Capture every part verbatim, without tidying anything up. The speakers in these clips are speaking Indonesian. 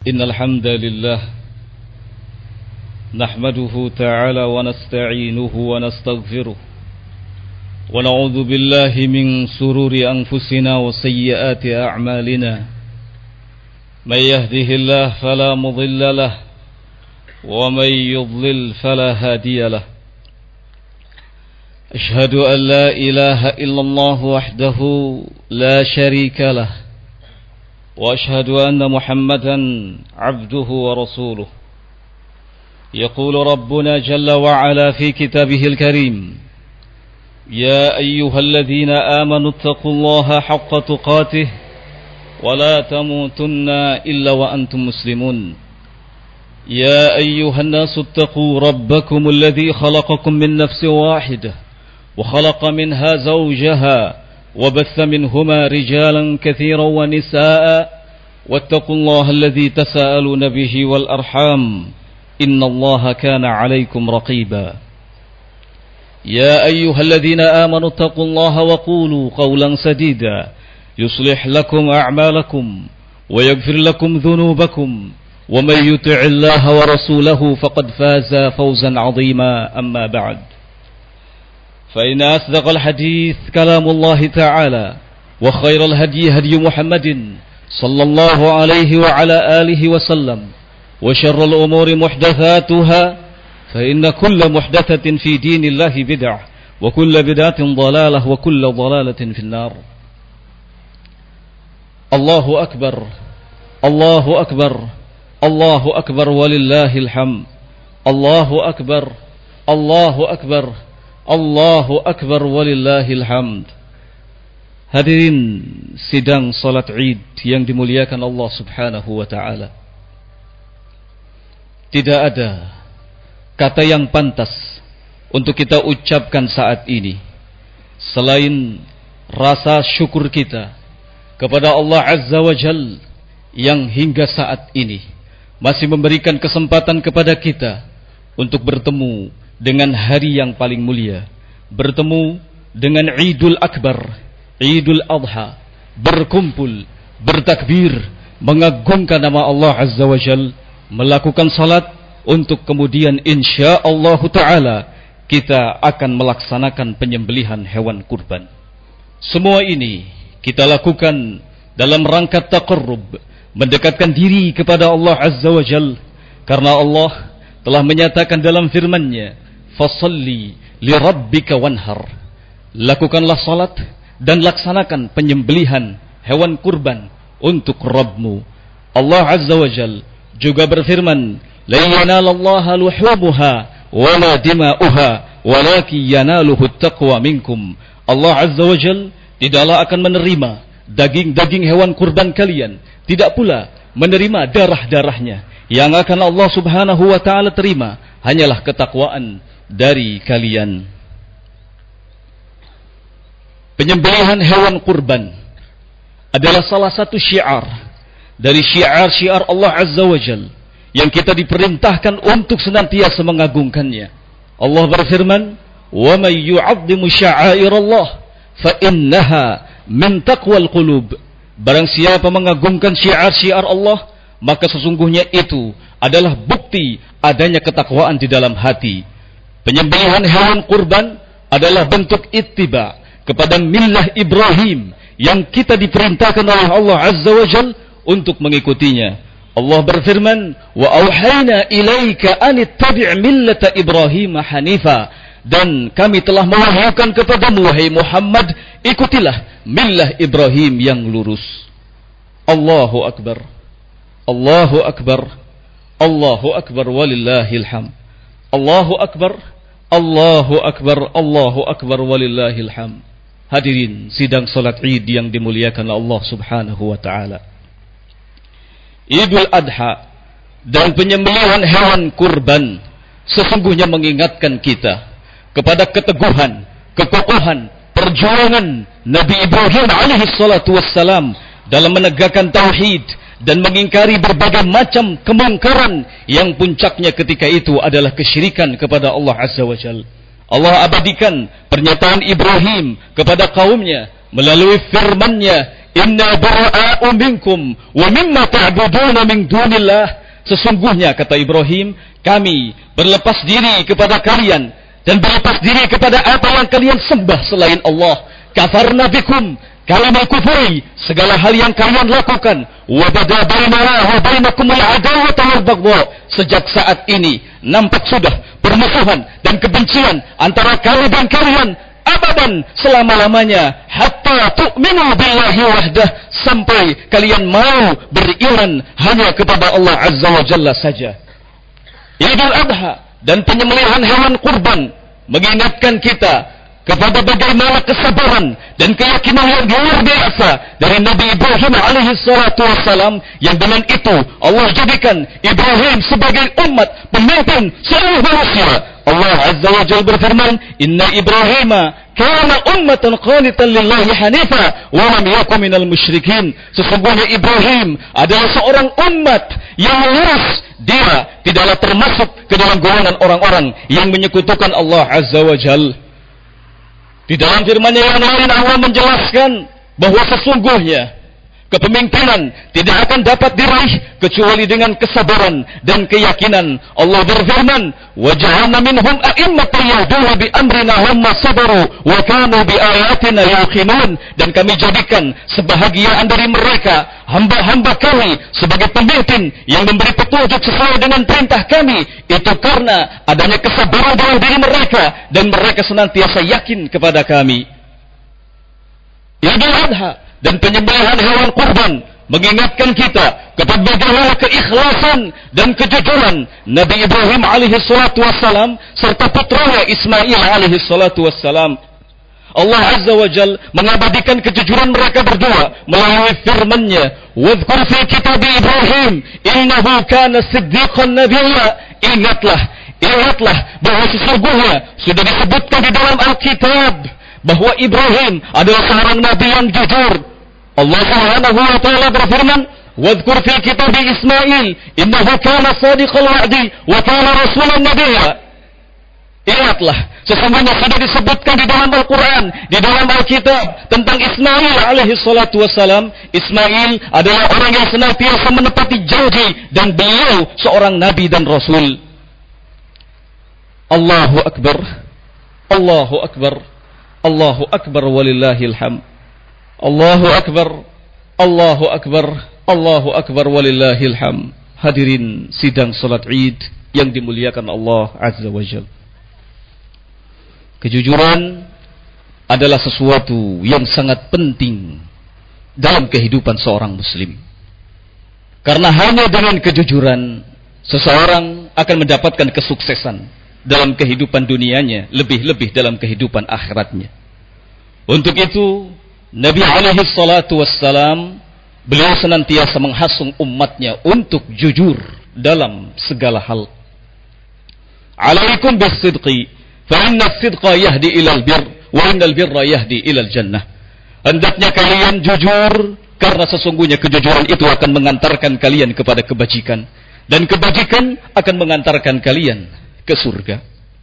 إن الحمد لله نحمده تعالى ونستعينه ونستغفره ونعوذ بالله من شرور أنفسنا وسيئات أعمالنا من يهده الله فلا مضل له ومن يضلل فلا هادي له أشهد أن لا إله إلا الله وحده لا شريك له وأشهد أن محمدا عبده ورسوله يقول ربنا جل وعلا في كتابه الكريم يا أيها الذين آمنوا اتقوا الله حق تقاته ولا تموتن إلا وأنتم مسلمون يا أيها الناس اتقوا ربكم الذي خلقكم من نفس واحدة وخلق منها زوجها وبث منهما رجالا كثيرا ونساء واتقوا الله الذي تساءلون به والأرحام إن الله كان عليكم رقيبا يا أيها الذين آمنوا اتقوا الله وقولوا قولا سديدا يصلح لكم أعمالكم ويغفر لكم ذنوبكم ومن يطع الله ورسوله فقد فاز فوزا عظيما أما بعد فإن أصدق الحديث كلام الله تعالى وخير الهدي هدي محمد صلى الله عليه وعلى آله وسلم وشر الأمور محدثاتها فإن كل محدثة في دين الله بدعة وكل بدعة ضلالة وكل ضلالة في النار. الله أكبر الله أكبر الله أكبر ولله الحمد. الله أكبر الله أكبر Allahu Akbar walillahil hamd. Hadirin sidang salat Id yang dimuliakan Allah Subhanahu wa taala. Tidak ada kata yang pantas untuk kita ucapkan saat ini selain rasa syukur kita kepada Allah Azza wa Jalla yang hingga saat ini masih memberikan kesempatan kepada kita untuk bertemu dengan hari yang paling mulia, bertemu dengan Idul Akbar, Idul Adha, berkumpul, bertakbir, mengagungkan nama Allah Azza wa Jal, melakukan salat untuk kemudian insyaallah ta'ala kita akan melaksanakan penyembelihan hewan kurban. Semua ini kita lakukan dalam rangka taqarrub, mendekatkan diri kepada Allah Azza wa Jal, karena Allah telah menyatakan dalam firman-Nya, fasalli lirabbika wanhar. Lakukanlah salat dan laksanakan penyembelihan hewan kurban untuk Rabbmu. Allah Azza wa Jal juga berfirman, la yanalallaha luhumuha wala dima'uha walakin yanaluhu taqwa minkum. Allah Azza wa Jal tidaklah akan menerima daging-daging hewan kurban kalian, tidak pula menerima darah-darahnya. Yang akan Allah Subhanahu wa ta'ala terima hanyalah ketakwaan dari kalian. Penyembelihan hewan kurban adalah salah satu syiar dari syiar-syiar Allah Azza wa Jal yang kita diperintahkan untuk senantiasa mengagungkannya. Allah berfirman, wa may yu'azzimu sya'airallah fa innaha min taqwal qulub. Barang siapa mengagungkan syiar-syiar Allah, maka sesungguhnya itu adalah bukti adanya ketakwaan di dalam hati. Penyembelihan hewan kurban adalah bentuk ittiba kepada millah Ibrahim yang kita diperintahkan oleh Allah Azza wa Jal untuk mengikutinya. Allah berfirman, wa auhayna ilaika an ittabi' millata Ibrahim hanifa. Dan kami telah mewahyukan kepadamu wahai Muhammad, ikutilah millah Ibrahim yang lurus. Allahu Akbar. Allahu Akbar. Allahu Akbar walillahil hamd. Allahu Akbar. Allahu Akbar. Allahu Akbar walillahil hamd. Hadirin sidang salat Id yang dimuliakan Allah Subhanahu wa taala. Idul Adha dan penyembelihan hewan kurban sesungguhnya mengingatkan kita kepada keteguhan, kekokohan, perjuangan Nabi Ibrahim alaihi salatu wassalam dalam menegakkan tauhid dan mengingkari berbagai macam kemungkaran yang puncaknya ketika itu adalah kesyirikan kepada Allah Azza wa Jalla. Allah abadikan pernyataan Ibrahim kepada kaumnya melalui firman-Nya, inna bara'a'u minkum wa mimma ta'buduna min dunillah. Sesungguhnya kata Ibrahim, kami berlepas diri kepada kalian dan berlepas diri kepada apa yang kalian sembah selain Allah. Kafarna bikum, kami mengkufuri segala hal yang kalian lakukan. Wa bada bainana wa bainakum al-adawatu wal baghdha. Sejak saat ini nampak sudah permusuhan dan kebencian antara kami dan kalian abadan selama-lamanya, hatta tu'minu billahi wahdah, sampai kalian mau beriman hanya kepada Allah Azza wa Jalla saja. Idul Adha dan penyembelihan hewan kurban mengingatkan kita kepada bagaimana kesabaran dan keyakinan yang luar biasa dari Nabi Ibrahim alaihi salatu wassalam, yang dengan itu Allah jadikan Ibrahim sebagai umat pemimpin seluruh manusia. Allah Azza wa Jalla berfirman, inna Ibrahima kana ummatan qanitan lillahi hanifa wa lam yakun minal musyrikin. Sesungguhnya Ibrahim adalah seorang umat yang lurus, dia tidaklah termasuk ke dalam golongan orang-orang yang menyekutukan Allah Azza wa Jalla. Di dalam firman-Nya yang lain Allah menjelaskan bahwa sesungguhnya kepemimpinan tidak akan dapat diraih kecuali dengan kesabaran dan keyakinan. Allah berfirman, wa ja'alna minhum a'immatan yahduna bi amrina lamma sabaru wa kanu bi ayatina yuqinun. Dan kami jadikan sebahagian dari mereka hamba-hamba kami sebagai pemimpin yang memberi petunjuk sesuai dengan perintah kami. Itu karena adanya kesabaran dalam diri mereka dan mereka senantiasa yakin kepada kami. Idul Adha dan penyembelihan hewan kurban mengingatkan kita kepada bagaimana keikhlasan dan kejujuran Nabi Ibrahim alaihi salatu wassalam serta putranya Ismail alaihi salatu wassalam. Allah Azza wa Jal mengabadikan kejujuran mereka berdua melalui firman-Nya, wadhkur fi kitab Ibrahim innahu kana siddiqan nabiyya. Ingatlah, ingatlah bahwa sesungguhnya sudah disebutkan di dalam Alkitab bahwa Ibrahim adalah seorang nabi yang jujur. Allah Subhanahu wa taala berfirman, wadhkur fil kitab Ismail innahu kana sadiqal wa'di wa kana rasulan nabiyya. Ingatlah, sesungguhnya sudah disebutkan di dalam Al-Quran, di dalam Alkitab tentang Ismail alaihi salatu wassalam. Ismail adalah orang yang senantiasa menepati janji dan beliau seorang nabi dan rasul. Allahu akbar, Allahu akbar, Allahu akbar walillahil hamd. Allahu akbar, Allahu akbar, Allahu akbar walillahil hamd. Hadirin sidang salat Id yang dimuliakan Allah Azza wa Jalla. Kejujuran adalah sesuatu yang sangat penting dalam kehidupan seorang muslim. Karena hanya dengan kejujuran seseorang akan mendapatkan kesuksesan dalam kehidupan dunianya, lebih-lebih dalam kehidupan akhiratnya. Untuk itu Nabi alaihi salatu wassalam, beliau senantiasa menghasung umatnya untuk jujur dalam segala hal. Alaikum bis-sidqi, fa inna as-sidqa yahdi ilal birr, wa innal birra yahdi ilal jannah. Hendaknya kalian jujur, karena sesungguhnya kejujuran itu akan mengantarkan kalian kepada kebajikan, dan kebajikan akan mengantarkan kalian ke surga.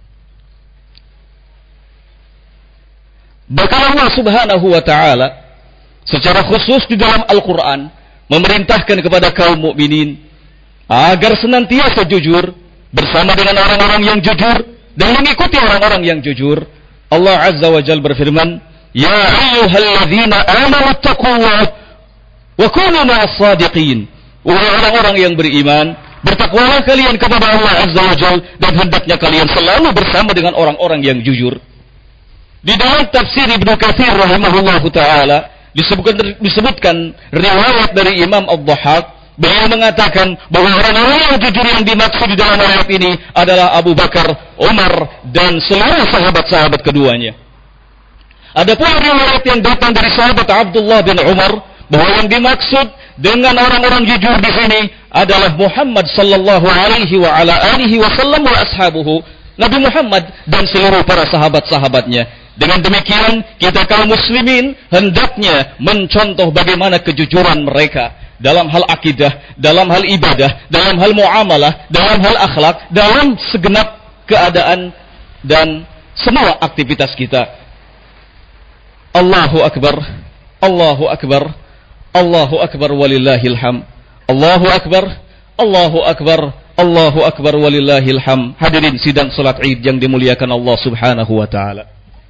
Bahkan Allah Subhanahu wa taala secara khusus di dalam Al-Qur'an memerintahkan kepada kaum mukminin agar senantiasa jujur bersama dengan orang-orang yang jujur dan mengikuti orang-orang yang jujur. Allah Azza wa Jalla berfirman, "Ya ayyuhalladzina amanu taqullaha wa kunu ma'as shadiqin." Wahai orang-orang yang beriman, bertakwalah kalian kepada Allah Azza wa Jalla dan hendaknya kalian selalu bersama dengan orang-orang yang jujur. Di dalam tafsir Ibnu Katsir rahimahullahu taala disebutkan disebutkan riwayat dari Imam Ad-Dhahhak, beliau mengatakan bahwa orang-orang yang jujur yang dimaksud di dalam ayat ini adalah Abu Bakar, Umar dan seluruh sahabat-sahabat keduanya. Ada pula riwayat yang datang dari sahabat Abdullah bin Umar bahwa yang dimaksud dengan orang-orang jujur di sini adalah Muhammad sallallahu alaihi wa ala alihi wasallam wa ashabuhu, Nabi Muhammad dan seluruh para sahabat-sahabatnya. Dengan demikian, kita kaum muslimin hendaknya mencontoh bagaimana kejujuran mereka dalam hal akidah, dalam hal ibadah, dalam hal muamalah, dalam hal akhlak, dalam segenap keadaan dan semua aktivitas kita. Allahu akbar, Allahu akbar, Allahu akbar walillahil ham. Allahu akbar, Allahu akbar, Allahu akbar walillahil ham. Hadirin sidang salat Id yang dimuliakan Allah Subhanahu wa taala.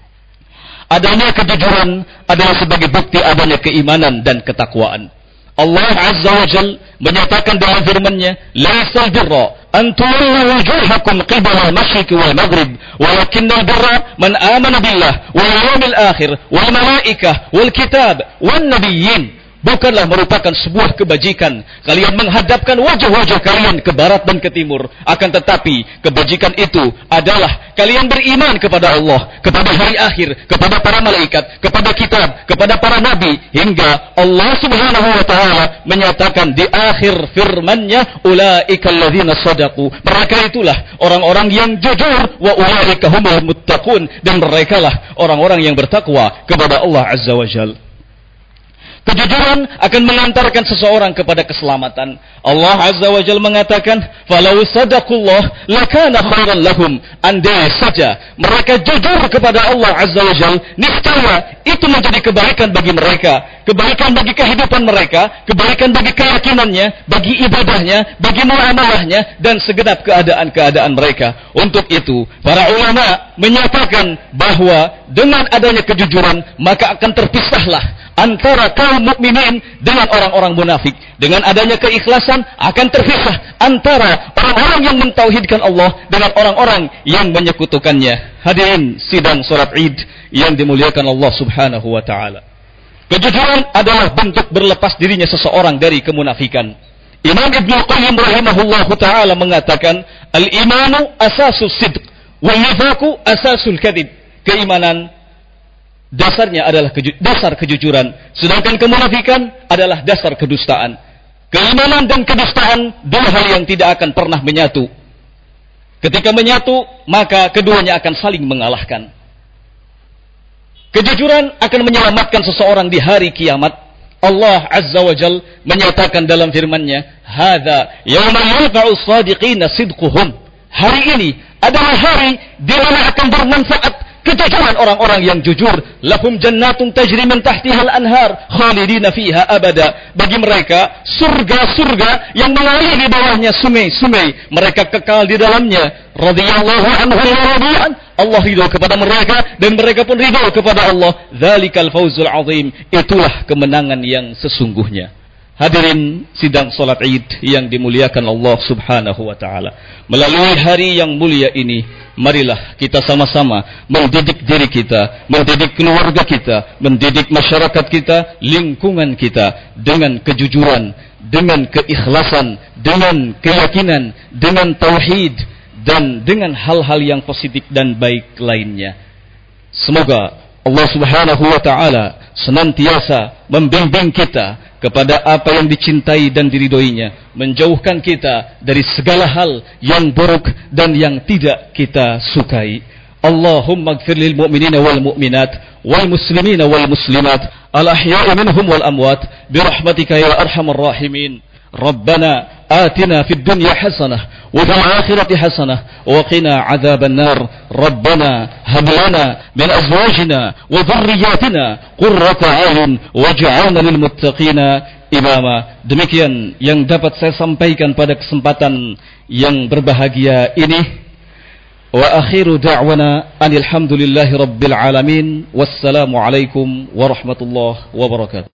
Adanya kejujuran adalah sebagai bukti adanya keimanan dan ketakwaan. Allah Azza wa Jal menyatakan dalam firman-Nya, "Laisal birra an tuwallu wujuhakum qibala al-masyriqi wal maghrib, walakinnal birra man amana billah wal yawmil akhir wal malaikah wal kitab wan nabiyyin." Bukanlah merupakan sebuah kebajikan kalian menghadapkan wajah-wajah kalian ke barat dan ke timur. Akan tetapi kebajikan itu adalah kalian beriman kepada Allah, kepada hari akhir, kepada para malaikat, kepada kitab, kepada para nabi. Hingga Allah Subhanahu wa ta'ala menyatakan di akhir firman-Nya, "Ulaika alladzina shadaqu." Mereka itulah orang-orang yang jujur, wa ulaika humul muttaqun, dan merekalah orang-orang yang bertakwa kepada Allah Azza wa Jalla. Kejujuran akan mengantarkan seseorang kepada keselamatan. Allah Azza wa Jalla mengatakan, "Falau sadaqullah lakana khairan lahum." Andai saja mereka jujur kepada Allah Azza wa Jalla, niscaya itu menjadi kebaikan bagi mereka, kebaikan bagi kehidupan mereka, kebaikan bagi keyakinannya, bagi ibadahnya, bagi muamalahnya, dan segenap keadaan-keadaan mereka. Untuk itu, para ulama menyatakan bahwa dengan adanya kejujuran, maka akan terpisahlah antara kaum mukminin dengan orang-orang munafik. Dengan adanya keikhlasan akan terpisah antara orang-orang yang mentauhidkan Allah dengan orang-orang yang menyekutukannya. Hadirin sidang salat Id yang dimuliakan Allah Subhanahu wa taala. Kejujuran adalah bentuk berlepas dirinya seseorang dari kemunafikan. Imam Ibnu Qayyim rahimahullahu taala mengatakan, "Al-imanu asasus sidq, wal nifaqu asasul kadhib." Keimanan dasarnya adalah keju- dasar kejujuran, sedangkan kemunafikan adalah dasar kedustaan. Keimanan dan kedustaan dua hal yang tidak akan pernah menyatu. Ketika menyatu, maka keduanya akan saling mengalahkan. Kejujuran akan menyelamatkan seseorang di hari kiamat. Allah Azza wa Jal menyatakan dalam firman-Nya, "Hadza yaumul yanfa'u shadiqina sidquhum." Hari ini adalah hari di mana akan bermanfaat kejujuran orang-orang yang jujur. Lahum jannatun tajri min tahtihal anhar khalidina fiha abada. Bagi mereka surga-surga yang mengalir di bawahnya sungai-sungai, mereka kekal di dalamnya. Radhiyallahu anhu wa radiyan. Allah ridho kepada mereka dan mereka pun ridho kepada Allah. Dzalikal fawzul azim. Itulah kemenangan yang sesungguhnya. Hadirin sidang salat Id yang dimuliakan Allah Subhanahu wa taala. Melalui hari yang mulia ini, marilah kita sama-sama mendidik diri kita, mendidik keluarga kita, mendidik masyarakat kita, lingkungan kita dengan kejujuran, dengan keikhlasan, dengan keyakinan, dengan tauhid, dan dengan hal-hal yang positif dan baik lainnya. Semoga Allah Subhanahu wa taala senantiasa membimbing kita kepada apa yang dicintai dan diridhoinya, menjauhkan kita dari segala hal yang buruk dan yang tidak kita sukai. Allahumma ighfir lil mu'minina wal mu'minat wal muslimina wal muslimat al ahya'i minhum wal amwat bi rahmatika ya arhamar rahimin. Rabbana atina fid dunya hasanah wa fil akhirati hasanah wa qina adzaban nar. Rabbana hab lana min azwajina wa dhurriyyatina qurrata a'yun waj'alna lil muttaqina imama. Demikian yang dapat saya sampaikan pada kesempatan yang berbahagia ini. Wa akhiru da'wana anil hamdulillahi rabbil alamin. Wassalamu alaikum warahmatullahi wabarakatuh.